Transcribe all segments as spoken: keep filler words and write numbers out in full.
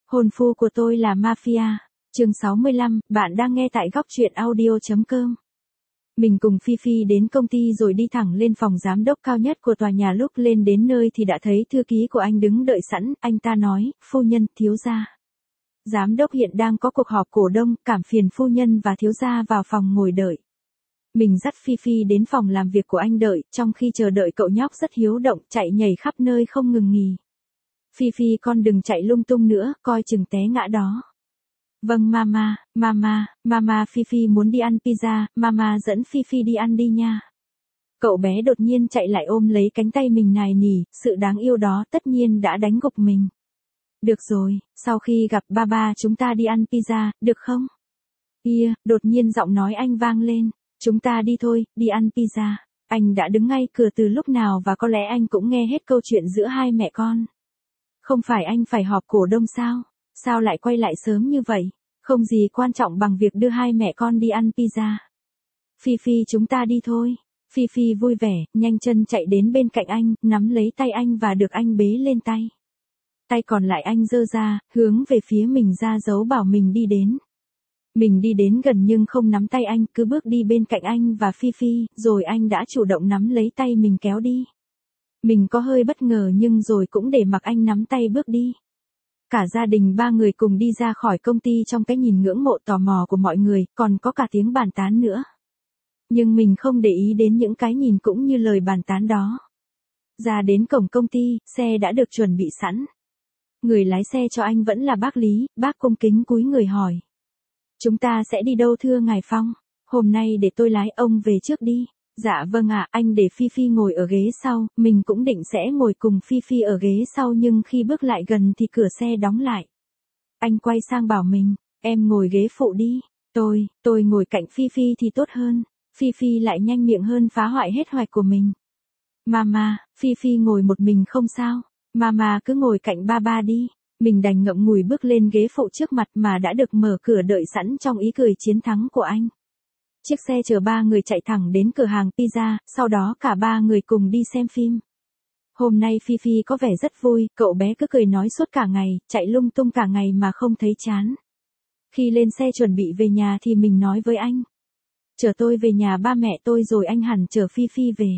Hôn phu của tôi là mafia. Chương sáu mươi lăm, bạn đang nghe tại góc truyện audio chấm com. Mình cùng Phi Phi đến công ty rồi đi thẳng lên phòng giám đốc cao nhất của tòa nhà. Lúc lên đến nơi thì đã thấy thư ký của anh đứng đợi sẵn. Anh ta nói, phu nhân, thiếu gia. Giám đốc hiện đang có cuộc họp cổ đông, cảm phiền phu nhân và thiếu gia vào phòng ngồi đợi. Mình dắt Phi Phi đến phòng làm việc của anh đợi, trong khi chờ đợi cậu nhóc rất hiếu động, chạy nhảy khắp nơi không ngừng nghỉ. Phi Phi con đừng chạy lung tung nữa, coi chừng té ngã đó. Vâng mama, mama, mama Phi Phi muốn đi ăn pizza, mama dẫn Phi Phi đi ăn đi nha. Cậu bé đột nhiên chạy lại ôm lấy cánh tay mình nài nỉ, sự đáng yêu đó tất nhiên đã đánh gục mình. Được rồi, sau khi gặp ba ba chúng ta đi ăn pizza, được không? Kia, đột nhiên giọng nói anh vang lên, chúng ta đi thôi, đi ăn pizza. Anh đã đứng ngay cửa từ lúc nào và có lẽ anh cũng nghe hết câu chuyện giữa hai mẹ con. Không phải anh phải họp cổ đông sao? Sao lại quay lại sớm như vậy? Không gì quan trọng bằng việc đưa hai mẹ con đi ăn pizza. Phi Phi chúng ta đi thôi. Phi Phi vui vẻ, nhanh chân chạy đến bên cạnh anh, nắm lấy tay anh và được anh bế lên tay. Tay còn lại anh giơ ra, hướng về phía mình ra dấu bảo mình đi đến. Mình đi đến gần nhưng không nắm tay anh, cứ bước đi bên cạnh anh và Phi Phi, rồi anh đã chủ động nắm lấy tay mình kéo đi. Mình có hơi bất ngờ nhưng rồi cũng để mặc anh nắm tay bước đi. Cả gia đình ba người cùng đi ra khỏi công ty trong cái nhìn ngưỡng mộ tò mò của mọi người, còn có cả tiếng bàn tán nữa. Nhưng mình không để ý đến những cái nhìn cũng như lời bàn tán đó. Ra đến cổng công ty, xe đã được chuẩn bị sẵn. Người lái xe cho anh vẫn là bác Lý, bác cung kính cúi người hỏi. Chúng ta sẽ đi đâu thưa ngài Phong? Hôm nay để tôi lái, ông về trước đi. Dạ vâng ạ, anh để Phi Phi ngồi ở ghế sau, mình cũng định sẽ ngồi cùng Phi Phi ở ghế sau nhưng khi bước lại gần thì cửa xe đóng lại. Anh quay sang bảo mình, em ngồi ghế phụ đi, tôi, tôi ngồi cạnh Phi Phi thì tốt hơn. Phi Phi lại nhanh miệng hơn phá hoại hết hoạch của mình. Mama, Phi Phi ngồi một mình không sao, Mama cứ ngồi cạnh ba ba đi. Mình đành ngậm ngùi bước lên ghế phụ trước mặt mà đã được mở cửa đợi sẵn trong ý cười chiến thắng của anh. Chiếc xe chở ba người chạy thẳng đến cửa hàng pizza, sau đó cả ba người cùng đi xem phim. Hôm nay Phi Phi có vẻ rất vui, cậu bé cứ cười nói suốt cả ngày, chạy lung tung cả ngày mà không thấy chán. Khi lên xe chuẩn bị về nhà thì mình nói với anh. Chở tôi về nhà ba mẹ tôi rồi anh hẳn chở Phi Phi về.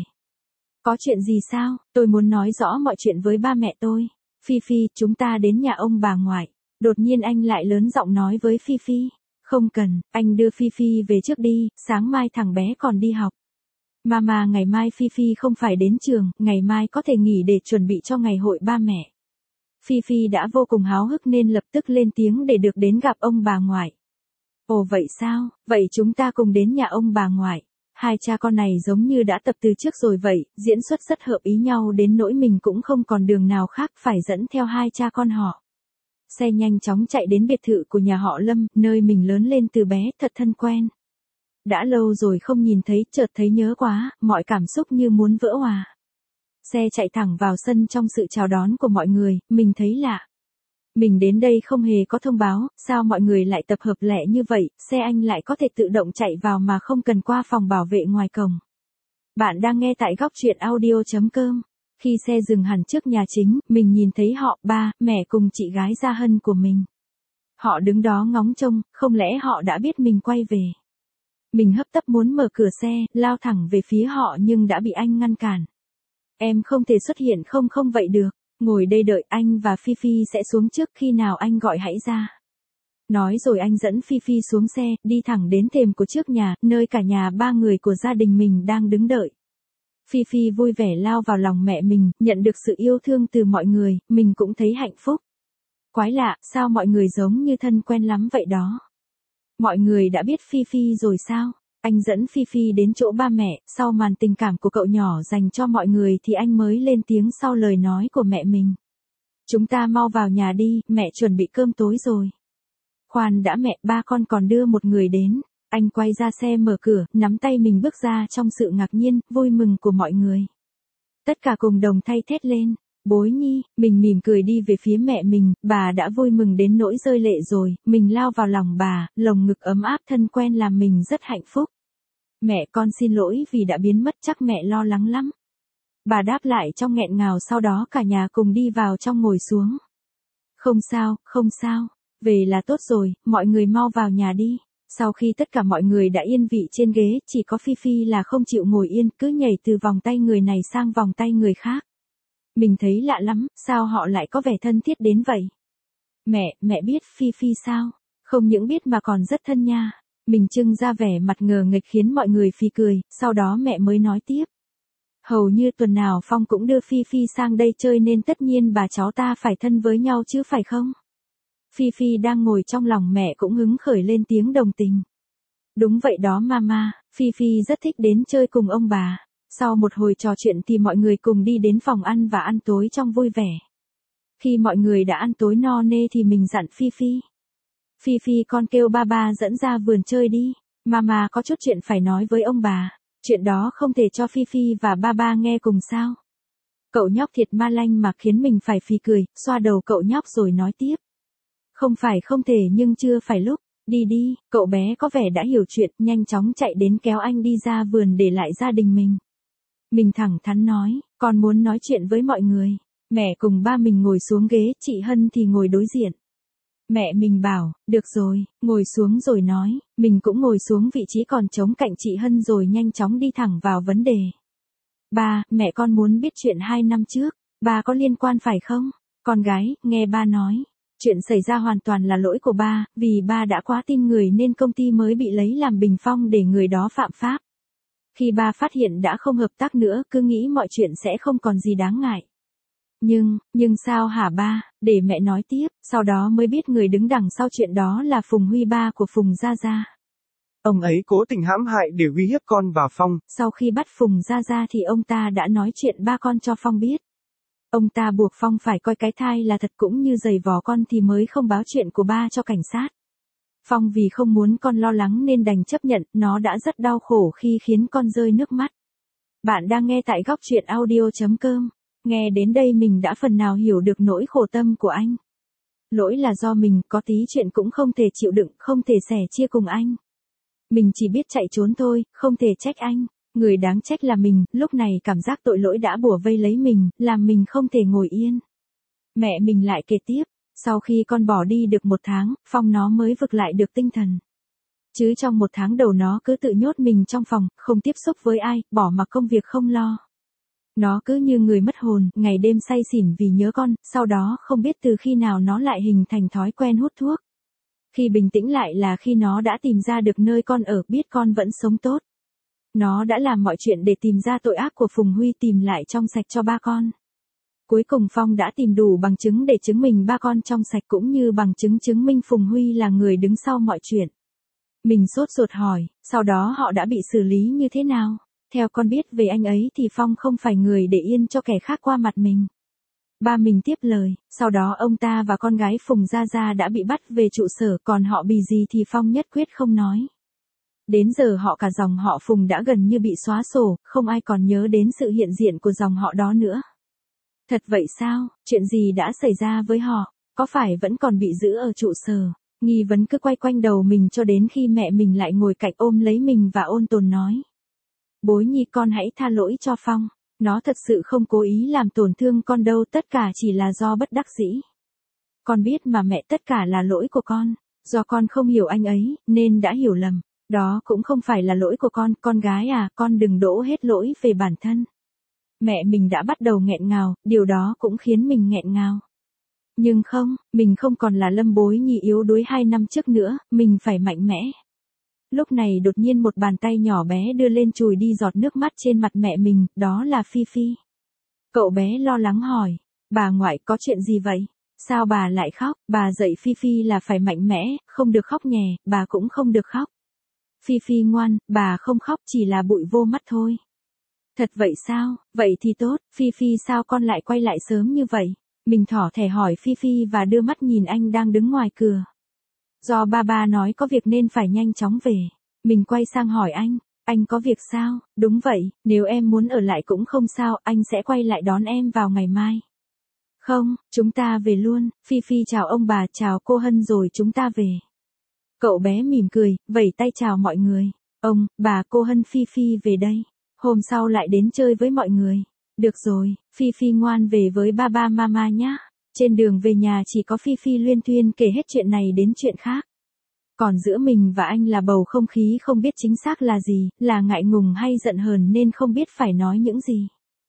Có chuyện gì sao? Tôi muốn nói rõ mọi chuyện với ba mẹ tôi. Phi Phi, chúng ta đến nhà ông bà ngoại. Đột nhiên anh lại lớn giọng nói với Phi Phi. Không cần, anh đưa Phi Phi về trước đi, sáng mai thằng bé còn đi học. Mama ngày mai Phi Phi không phải đến trường, ngày mai có thể nghỉ để chuẩn bị cho ngày hội ba mẹ. Phi Phi đã vô cùng háo hức nên lập tức lên tiếng để được đến gặp ông bà ngoại. Ồ vậy sao, vậy chúng ta cùng đến nhà ông bà ngoại. Hai cha con này giống như đã tập từ trước rồi vậy, diễn xuất rất hợp ý nhau đến nỗi mình cũng không còn đường nào khác phải dẫn theo hai cha con họ. Xe nhanh chóng chạy đến biệt thự của nhà họ Lâm, nơi mình lớn lên từ bé, thật thân quen. Đã lâu rồi không nhìn thấy, chợt thấy nhớ quá, mọi cảm xúc như muốn vỡ hòa. Xe chạy thẳng vào sân trong sự chào đón của mọi người, mình thấy lạ. Mình đến đây không hề có thông báo, sao mọi người lại tập hợp lẻ như vậy, xe anh lại có thể tự động chạy vào mà không cần qua phòng bảo vệ ngoài cổng. Bạn đang nghe tại góc truyện audio chấm com. Khi xe dừng hẳn trước nhà chính, mình nhìn thấy họ, ba, mẹ cùng chị gái Gia Hân của mình. Họ đứng đó ngóng trông, không lẽ họ đã biết mình quay về. Mình hấp tấp muốn mở cửa xe, lao thẳng về phía họ nhưng đã bị anh ngăn cản. Em không thể xuất hiện không không vậy được, ngồi đây đợi anh và Phi Phi sẽ xuống trước khi nào anh gọi hãy ra. Nói rồi anh dẫn Phi Phi xuống xe, đi thẳng đến thềm của trước nhà, nơi cả nhà ba người của gia đình mình đang đứng đợi. Phi Phi vui vẻ lao vào lòng mẹ mình, nhận được sự yêu thương từ mọi người, mình cũng thấy hạnh phúc. Quái lạ, sao mọi người giống như thân quen lắm vậy đó. Mọi người đã biết Phi Phi rồi sao? Anh dẫn Phi Phi đến chỗ ba mẹ, sau màn tình cảm của cậu nhỏ dành cho mọi người thì anh mới lên tiếng sau lời nói của mẹ mình. Chúng ta mau vào nhà đi, mẹ chuẩn bị cơm tối rồi. Khoan đã mẹ, ba con còn đưa một người đến. Anh quay ra xe mở cửa, nắm tay mình bước ra trong sự ngạc nhiên, vui mừng của mọi người. Tất cả cùng đồng thay thét lên. Bối nhi, mình mỉm cười đi về phía mẹ mình, bà đã vui mừng đến nỗi rơi lệ rồi, mình lao vào lòng bà, lồng ngực ấm áp thân quen làm mình rất hạnh phúc. Mẹ con xin lỗi vì đã biến mất, chắc mẹ lo lắng lắm. Bà đáp lại trong nghẹn ngào, sau đó cả nhà cùng đi vào trong ngồi xuống. Không sao, không sao. Về là tốt rồi, mọi người mau vào nhà đi. Sau khi tất cả mọi người đã yên vị trên ghế, chỉ có Phi Phi là không chịu ngồi yên, cứ nhảy từ vòng tay người này sang vòng tay người khác. Mình thấy lạ lắm, sao họ lại có vẻ thân thiết đến vậy? Mẹ, mẹ biết Phi Phi sao? Không những biết mà còn rất thân nha. Mình trưng ra vẻ mặt ngờ nghệch khiến mọi người phì cười, sau đó mẹ mới nói tiếp. Hầu như tuần nào Phong cũng đưa Phi Phi sang đây chơi nên tất nhiên bà cháu ta phải thân với nhau chứ phải không? Phi Phi đang ngồi trong lòng mẹ cũng hứng khởi lên tiếng đồng tình. Đúng vậy đó mama, Phi Phi rất thích đến chơi cùng ông bà. Sau một hồi trò chuyện thì mọi người cùng đi đến phòng ăn và ăn tối trong vui vẻ. Khi mọi người đã ăn tối no nê thì mình dặn Phi Phi. Phi Phi con kêu ba ba dẫn ra vườn chơi đi, mama có chút chuyện phải nói với ông bà. Chuyện đó không thể cho Phi Phi và ba ba nghe cùng sao? Cậu nhóc thiệt ma lanh mà khiến mình phải phì cười, xoa đầu cậu nhóc rồi nói tiếp. Không phải không thể nhưng chưa phải lúc, đi đi, cậu bé có vẻ đã hiểu chuyện, nhanh chóng chạy đến kéo anh đi ra vườn để lại gia đình mình. Mình thẳng thắn nói, con muốn nói chuyện với mọi người. Mẹ cùng ba mình ngồi xuống ghế, chị Hân thì ngồi đối diện. Mẹ mình bảo, được rồi, ngồi xuống rồi nói, mình cũng ngồi xuống vị trí còn trống cạnh chị Hân rồi nhanh chóng đi thẳng vào vấn đề. Ba, mẹ con muốn biết chuyện hai năm trước, ba có liên quan phải không? Con gái, nghe ba nói. Chuyện xảy ra hoàn toàn là lỗi của ba, vì ba đã quá tin người nên công ty mới bị lấy làm bình phong để người đó phạm pháp. Khi ba phát hiện đã không hợp tác nữa, cứ nghĩ mọi chuyện sẽ không còn gì đáng ngại. Nhưng, nhưng sao hả ba, để mẹ nói tiếp, sau đó mới biết người đứng đằng sau chuyện đó là Phùng Huy, ba của Phùng Gia Gia. Ông ấy cố tình hãm hại để uy hiếp con và Phong. Sau khi bắt Phùng Gia Gia thì ông ta đã nói chuyện ba con cho Phong biết. Ông ta buộc Phong phải coi cái thai là thật cũng như giày vò con thì mới không báo chuyện của ba cho cảnh sát. Phong vì không muốn con lo lắng nên đành chấp nhận, nó đã rất đau khổ khi khiến con rơi nước mắt. Bạn đang nghe tại góc truyện audio chấm com. Nghe đến đây mình đã phần nào hiểu được nỗi khổ tâm của anh. Lỗi là do mình, có tí chuyện cũng không thể chịu đựng, không thể sẻ chia cùng anh. Mình chỉ biết chạy trốn thôi, không thể trách anh. Người đáng trách là mình, lúc này cảm giác tội lỗi đã bủa vây lấy mình, làm mình không thể ngồi yên. Mẹ mình lại kể tiếp, sau khi con bỏ đi được một tháng, Phong nó mới vực lại được tinh thần. Chứ trong một tháng đầu nó cứ tự nhốt mình trong phòng, không tiếp xúc với ai, bỏ mặc công việc không lo. Nó cứ như người mất hồn, ngày đêm say xỉn vì nhớ con, sau đó không biết từ khi nào nó lại hình thành thói quen hút thuốc. Khi bình tĩnh lại là khi nó đã tìm ra được nơi con ở, biết con vẫn sống tốt. Nó đã làm mọi chuyện để tìm ra tội ác của Phùng Huy, tìm lại trong sạch cho ba con. Cuối cùng Phong đã tìm đủ bằng chứng để chứng minh ba con trong sạch cũng như bằng chứng chứng minh Phùng Huy là người đứng sau mọi chuyện. Mình sốt ruột hỏi, sau đó họ đã bị xử lý như thế nào? Theo con biết về anh ấy thì Phong không phải người để yên cho kẻ khác qua mặt mình. Ba mình tiếp lời, sau đó ông ta và con gái Phùng Gia Gia đã bị bắt về trụ sở, còn họ bị gì thì Phong nhất quyết không nói. Đến giờ họ cả dòng họ Phùng đã gần như bị xóa sổ, không ai còn nhớ đến sự hiện diện của dòng họ đó nữa. Thật vậy sao, chuyện gì đã xảy ra với họ, có phải vẫn còn bị giữ ở trụ sở? Nghi vấn cứ quay quanh đầu mình cho đến khi mẹ mình lại ngồi cạnh ôm lấy mình và ôn tồn nói. Bối Nhi, con hãy tha lỗi cho Phong, nó thật sự không cố ý làm tổn thương con đâu, tất cả chỉ là do bất đắc dĩ. Con biết mà mẹ, tất cả là lỗi của con, do con không hiểu anh ấy, nên đã hiểu lầm. Đó cũng không phải là lỗi của con, con gái à, con đừng đổ hết lỗi về bản thân. Mẹ mình đã bắt đầu nghẹn ngào, điều đó cũng khiến mình nghẹn ngào. Nhưng không, mình không còn là Lâm Bối Nhi yếu đuối hai năm trước nữa, mình phải mạnh mẽ. Lúc này đột nhiên một bàn tay nhỏ bé đưa lên chùi đi giọt nước mắt trên mặt mẹ mình, đó là Phi Phi. Cậu bé lo lắng hỏi, bà ngoại có chuyện gì vậy? Sao bà lại khóc? Bà dạy Phi Phi là phải mạnh mẽ, không được khóc nhè, bà cũng không được khóc. Phi Phi ngoan, bà không khóc, chỉ là bụi vô mắt thôi. Thật vậy sao? Vậy thì tốt, Phi Phi sao con lại quay lại sớm như vậy? Mình thỏ thẻ hỏi Phi Phi và đưa mắt nhìn anh đang đứng ngoài cửa. Do ba ba nói có việc nên phải nhanh chóng về. Mình quay sang hỏi anh, anh có việc sao? Đúng vậy, nếu em muốn ở lại cũng không sao, anh sẽ quay lại đón em vào ngày mai. Không, chúng ta về luôn, Phi Phi chào ông bà, chào cô Hân rồi chúng ta về. Cậu bé mỉm cười, vẫy tay chào mọi người. Ông, bà, cô Hân, Phi Phi về đây. Hôm sau lại đến chơi với mọi người. Được rồi, Phi Phi ngoan về với ba ba mama nhá. Trên đường về nhà chỉ có Phi Phi luyên thuyên kể hết chuyện này đến chuyện khác. Còn giữa mình và anh là bầu không khí không biết chính xác là gì, là ngại ngùng hay giận hờn nên không biết phải nói những gì.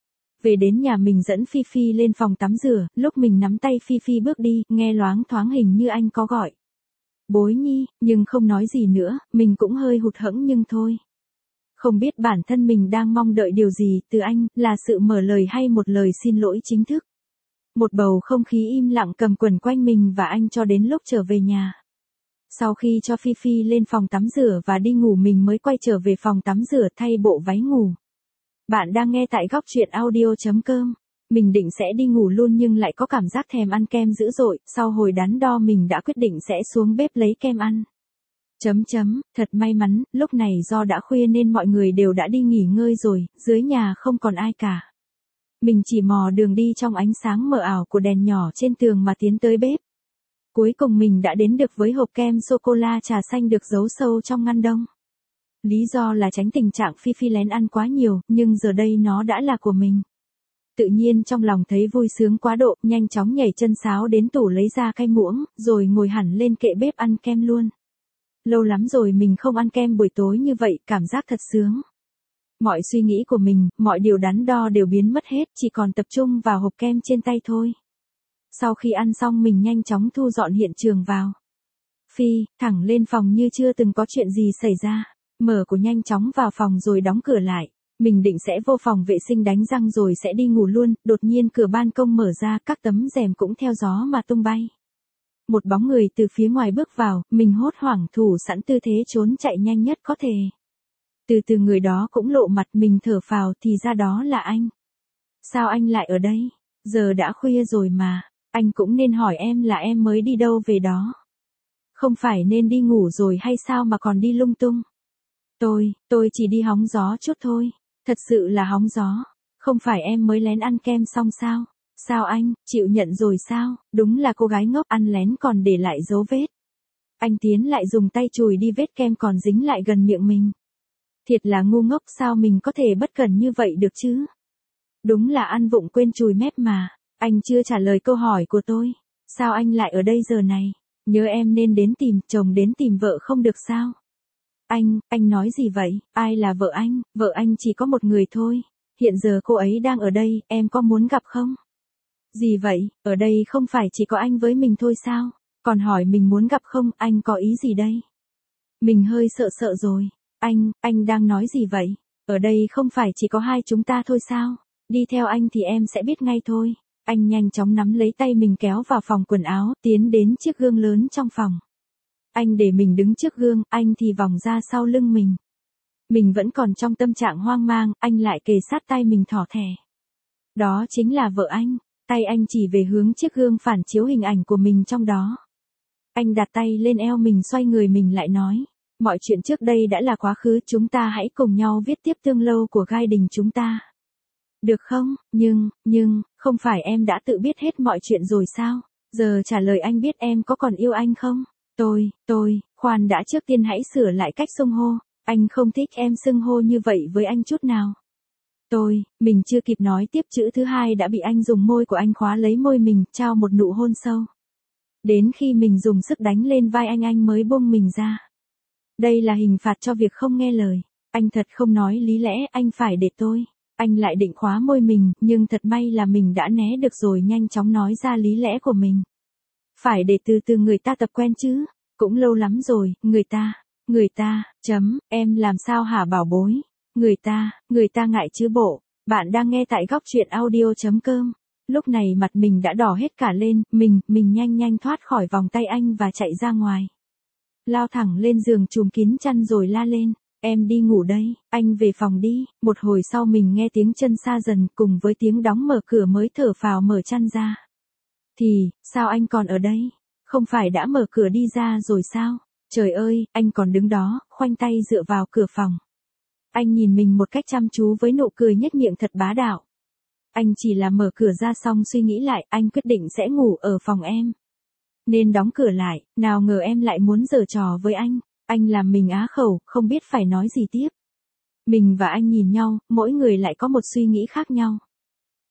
Về đến nhà mình dẫn Phi Phi lên phòng tắm rửa, lúc mình nắm tay Phi Phi bước đi, nghe loáng thoáng hình như anh có gọi. Bối nhi, nhưng không nói gì nữa, mình cũng hơi hụt hẫng nhưng thôi. Không biết bản thân mình đang mong đợi điều gì từ anh, là sự mở lời hay một lời xin lỗi chính thức. Một bầu không khí im lặng cầm quẩn quanh mình và anh cho đến lúc trở về nhà. Sau khi cho Phi Phi lên phòng tắm rửa và đi ngủ mình mới quay trở về phòng tắm rửa thay bộ váy ngủ. Bạn đang nghe tại góc truyện audio chấm com. Mình định sẽ đi ngủ luôn nhưng lại có cảm giác thèm ăn kem dữ dội, sau hồi đắn đo mình đã quyết định sẽ xuống bếp lấy kem ăn. Chấm chấm, thật may mắn, lúc này do đã khuya nên mọi người đều đã đi nghỉ ngơi rồi, dưới nhà không còn ai cả. Mình chỉ mò đường đi trong ánh sáng mờ ảo của đèn nhỏ trên tường mà tiến tới bếp. Cuối cùng mình đã đến được với hộp kem sô-cô-la trà xanh được giấu sâu trong ngăn đông. Lý do là tránh tình trạng Phi Phi lén ăn quá nhiều, nhưng giờ đây nó đã là của mình. Tự nhiên trong lòng thấy vui sướng quá độ, nhanh chóng nhảy chân sáo đến tủ lấy ra cái muỗng, rồi ngồi hẳn lên kệ bếp ăn kem luôn. Lâu lắm rồi mình không ăn kem buổi tối như vậy, cảm giác thật sướng. Mọi suy nghĩ của mình, mọi điều đắn đo đều biến mất hết, chỉ còn tập trung vào hộp kem trên tay thôi. Sau khi ăn xong mình nhanh chóng thu dọn hiện trường vào. Phi, thẳng lên phòng như chưa từng có chuyện gì xảy ra. Mở của nhanh chóng vào phòng rồi đóng cửa lại. Mình định sẽ vô phòng vệ sinh đánh răng rồi sẽ đi ngủ luôn, đột nhiên cửa ban công mở ra, các tấm rèm cũng theo gió mà tung bay. Một bóng người từ phía ngoài bước vào, mình hốt hoảng thủ sẵn tư thế trốn chạy nhanh nhất có thể. Từ từ người đó cũng lộ mặt, mình thở phào thì ra đó là anh. Sao anh lại ở đây? Giờ đã khuya rồi mà, anh cũng nên hỏi em là em mới đi đâu về đó. Không phải nên đi ngủ rồi hay sao mà còn đi lung tung? Tôi, tôi chỉ đi hóng gió chút thôi, thật sự là hóng gió, không phải em mới lén ăn kem xong sao? Sao anh, chịu nhận rồi sao? Đúng là cô gái ngốc ăn lén còn để lại dấu vết. Anh tiến lại dùng tay chùi đi vết kem còn dính lại gần miệng mình. Thiệt là ngu ngốc, sao mình có thể bất cẩn như vậy được chứ? Đúng là ăn vụng quên chùi mép mà. Anh chưa trả lời câu hỏi của tôi. Sao anh lại ở đây giờ này? Nhớ em nên đến tìm chồng đến tìm vợ không được sao? Anh, anh nói gì vậy? Ai là vợ anh? Vợ anh chỉ có một người thôi. Hiện giờ cô ấy đang ở đây, em có muốn gặp không? Gì vậy? Ở đây không phải chỉ có anh với mình thôi sao? Còn hỏi mình muốn gặp không? Anh có ý gì đây? Mình hơi sợ sợ rồi. Anh, anh đang nói gì vậy? Ở đây không phải chỉ có hai chúng ta thôi sao? Đi theo anh thì em sẽ biết ngay thôi. Anh nhanh chóng nắm lấy tay mình kéo vào phòng quần áo, tiến đến chiếc gương lớn trong phòng. Anh để mình đứng trước gương, anh thì vòng ra sau lưng mình. Mình vẫn còn trong tâm trạng hoang mang, anh lại kề sát tay mình thỏ thẻ. Đó chính là vợ anh, tay anh chỉ về hướng chiếc gương phản chiếu hình ảnh của mình trong đó. Anh đặt tay lên eo mình xoay người mình lại nói. Mọi chuyện trước đây đã là quá khứ, chúng ta hãy cùng nhau viết tiếp tương lâu của gai đình chúng ta. Được không? Nhưng, nhưng, không phải em đã tự biết hết mọi chuyện rồi sao? Giờ trả lời anh biết em có còn yêu anh không? Tôi, tôi, khoan đã, trước tiên hãy sửa lại cách xưng hô. Anh không thích em xưng hô như vậy với anh chút nào. Tôi, mình chưa kịp nói tiếp chữ thứ hai đã bị anh dùng môi của anh khóa lấy môi mình, trao một nụ hôn sâu. Đến khi mình dùng sức đánh lên vai anh anh mới buông mình ra. Đây là hình phạt cho việc không nghe lời. Anh thật không nói lý lẽ, anh phải để tôi. Anh lại định khóa môi mình, nhưng thật may là mình đã né được rồi, nhanh chóng nói ra lý lẽ của mình. Phải để từ từ người ta tập quen chứ. Cũng lâu lắm rồi, người ta, người ta, chấm, em làm sao hả bảo bối? Người ta, người ta ngại chứ bộ. Bạn đang nghe tại góc truyện audio chấm com. Lúc này mặt mình đã đỏ hết cả lên, mình, mình nhanh nhanh thoát khỏi vòng tay anh và chạy ra ngoài. Lao thẳng lên giường chùm kín chăn rồi la lên. Em đi ngủ đây, anh về phòng đi. Một hồi sau mình nghe tiếng chân xa dần cùng với tiếng đóng mở cửa mới thở phào mở chăn ra. Thì, sao anh còn ở đây? Không phải đã mở cửa đi ra rồi sao? Trời ơi, anh còn đứng đó, khoanh tay dựa vào cửa phòng. Anh nhìn mình một cách chăm chú với nụ cười nhếch miệng thật bá đạo. Anh chỉ là mở cửa ra xong suy nghĩ lại, anh quyết định sẽ ngủ ở phòng em. Nên đóng cửa lại, nào ngờ em lại muốn giở trò với anh. Anh làm mình á khẩu, không biết phải nói gì tiếp. Mình và anh nhìn nhau, mỗi người lại có một suy nghĩ khác nhau.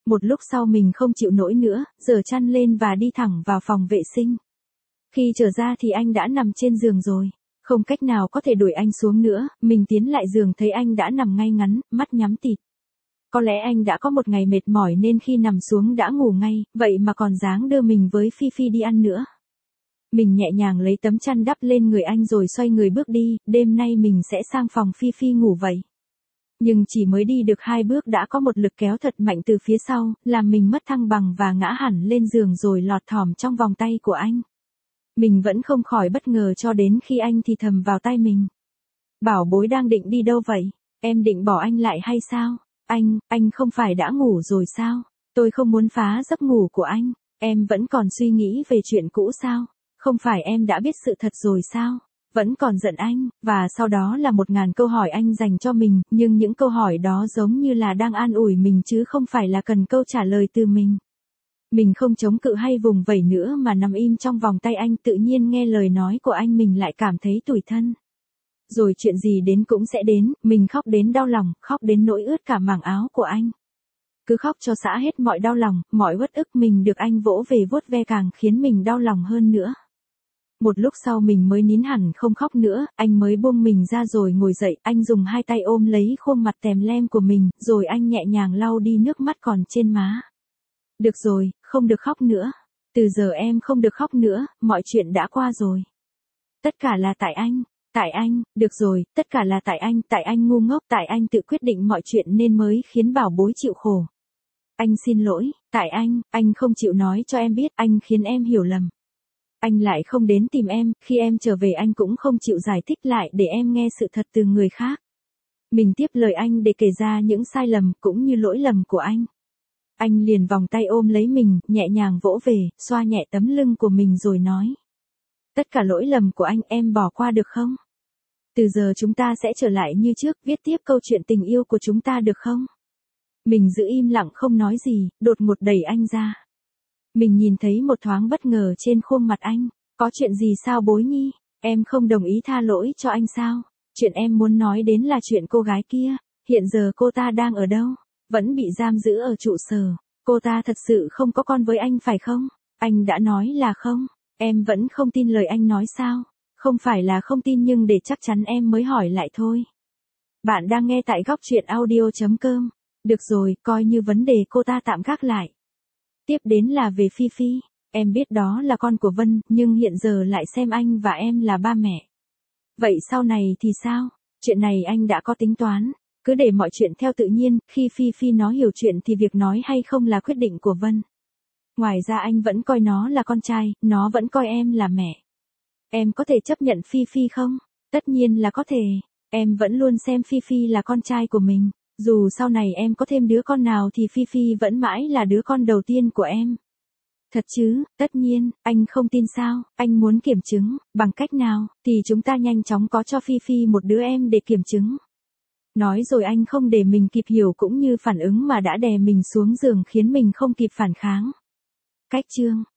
Một lúc sau mình không chịu nổi nữa, giở chăn lên và đi thẳng vào phòng vệ sinh. Khi trở ra thì anh đã nằm trên giường rồi. Không cách nào có thể đuổi anh xuống nữa, mình tiến lại giường thấy anh đã nằm ngay ngắn, mắt nhắm tịt. Có lẽ anh đã có một ngày mệt mỏi nên khi nằm xuống đã ngủ ngay, vậy mà còn dáng đưa mình với Phi Phi đi ăn nữa. Mình nhẹ nhàng lấy tấm chăn đắp lên người anh rồi xoay người bước đi, đêm nay mình sẽ sang phòng Phi Phi ngủ vậy. Nhưng chỉ mới đi được hai bước đã có một lực kéo thật mạnh từ phía sau, làm mình mất thăng bằng và ngã hẳn lên giường rồi lọt thỏm trong vòng tay của anh. Mình vẫn không khỏi bất ngờ cho đến khi anh thì thầm vào tai mình. Bảo bối đang định đi đâu vậy? Em định bỏ anh lại hay sao? Anh, anh không phải đã ngủ rồi sao? Tôi không muốn phá giấc ngủ của anh. Em vẫn còn suy nghĩ về chuyện cũ sao? Không phải em đã biết sự thật rồi sao? Vẫn còn giận anh, và sau đó là một ngàn câu hỏi anh dành cho mình, nhưng những câu hỏi đó giống như là đang an ủi mình chứ không phải là cần câu trả lời từ mình. Mình không chống cự hay vùng vẫy nữa mà nằm im trong vòng tay anh, tự nhiên nghe lời nói của anh mình lại cảm thấy tủi thân. Rồi chuyện gì đến cũng sẽ đến, mình khóc đến đau lòng, khóc đến nỗi ướt cả mảng áo của anh. Cứ khóc cho xả hết mọi đau lòng, mọi uất ức mình được anh vỗ về vuốt ve càng khiến mình đau lòng hơn nữa. Một lúc sau mình mới nín hẳn không khóc nữa, anh mới buông mình ra rồi ngồi dậy, anh dùng hai tay ôm lấy khuôn mặt tèm lem của mình, rồi anh nhẹ nhàng lau đi nước mắt còn trên má. Được rồi, không được khóc nữa. Từ giờ em không được khóc nữa, mọi chuyện đã qua rồi. Tất cả là tại anh, tại anh, được rồi, tất cả là tại anh, tại anh ngu ngốc, tại anh tự quyết định mọi chuyện nên mới khiến bảo bối chịu khổ. Anh xin lỗi, tại anh, anh không chịu nói cho em biết, anh khiến em hiểu lầm. Anh lại không đến tìm em, khi em trở về anh cũng không chịu giải thích lại để em nghe sự thật từ người khác. Mình tiếp lời anh để kể ra những sai lầm cũng như lỗi lầm của anh. Anh liền vòng tay ôm lấy mình, nhẹ nhàng vỗ về, xoa nhẹ tấm lưng của mình rồi nói. Tất cả lỗi lầm của anh em bỏ qua được không? Từ giờ chúng ta sẽ trở lại như trước, viết tiếp câu chuyện tình yêu của chúng ta được không? Mình giữ im lặng không nói gì, đột ngột đẩy anh ra. Mình nhìn thấy một thoáng bất ngờ trên khuôn mặt anh. Có chuyện gì sao bối nhi? Em không đồng ý tha lỗi cho anh sao? Chuyện em muốn nói đến là chuyện cô gái kia. Hiện giờ cô ta đang ở đâu? Vẫn bị giam giữ ở trụ sở. Cô ta thật sự không có con với anh phải không? Anh đã nói là không. Em vẫn không tin lời anh nói sao? Không phải là không tin nhưng để chắc chắn em mới hỏi lại thôi. Bạn đang nghe tại góc truyện audio chấm com. Được rồi, coi như vấn đề cô ta tạm gác lại. Tiếp đến là về Phi Phi. Em biết đó là con của Vân, nhưng hiện giờ lại xem anh và em là ba mẹ. Vậy sau này thì sao? Chuyện này anh đã có tính toán. Cứ để mọi chuyện theo tự nhiên, khi Phi Phi nó hiểu chuyện thì việc nói hay không là quyết định của Vân. Ngoài ra anh vẫn coi nó là con trai, nó vẫn coi em là mẹ. Em có thể chấp nhận Phi Phi không? Tất nhiên là có thể. Em vẫn luôn xem Phi Phi là con trai của mình. Dù sau này em có thêm đứa con nào thì Phi Phi vẫn mãi là đứa con đầu tiên của em. Thật chứ? Tất nhiên, anh không tin sao? Anh muốn kiểm chứng, bằng cách nào, thì chúng ta nhanh chóng có cho Phi Phi một đứa em để kiểm chứng. Nói rồi anh không để mình kịp hiểu cũng như phản ứng mà đã đè mình xuống giường khiến mình không kịp phản kháng. Cách chương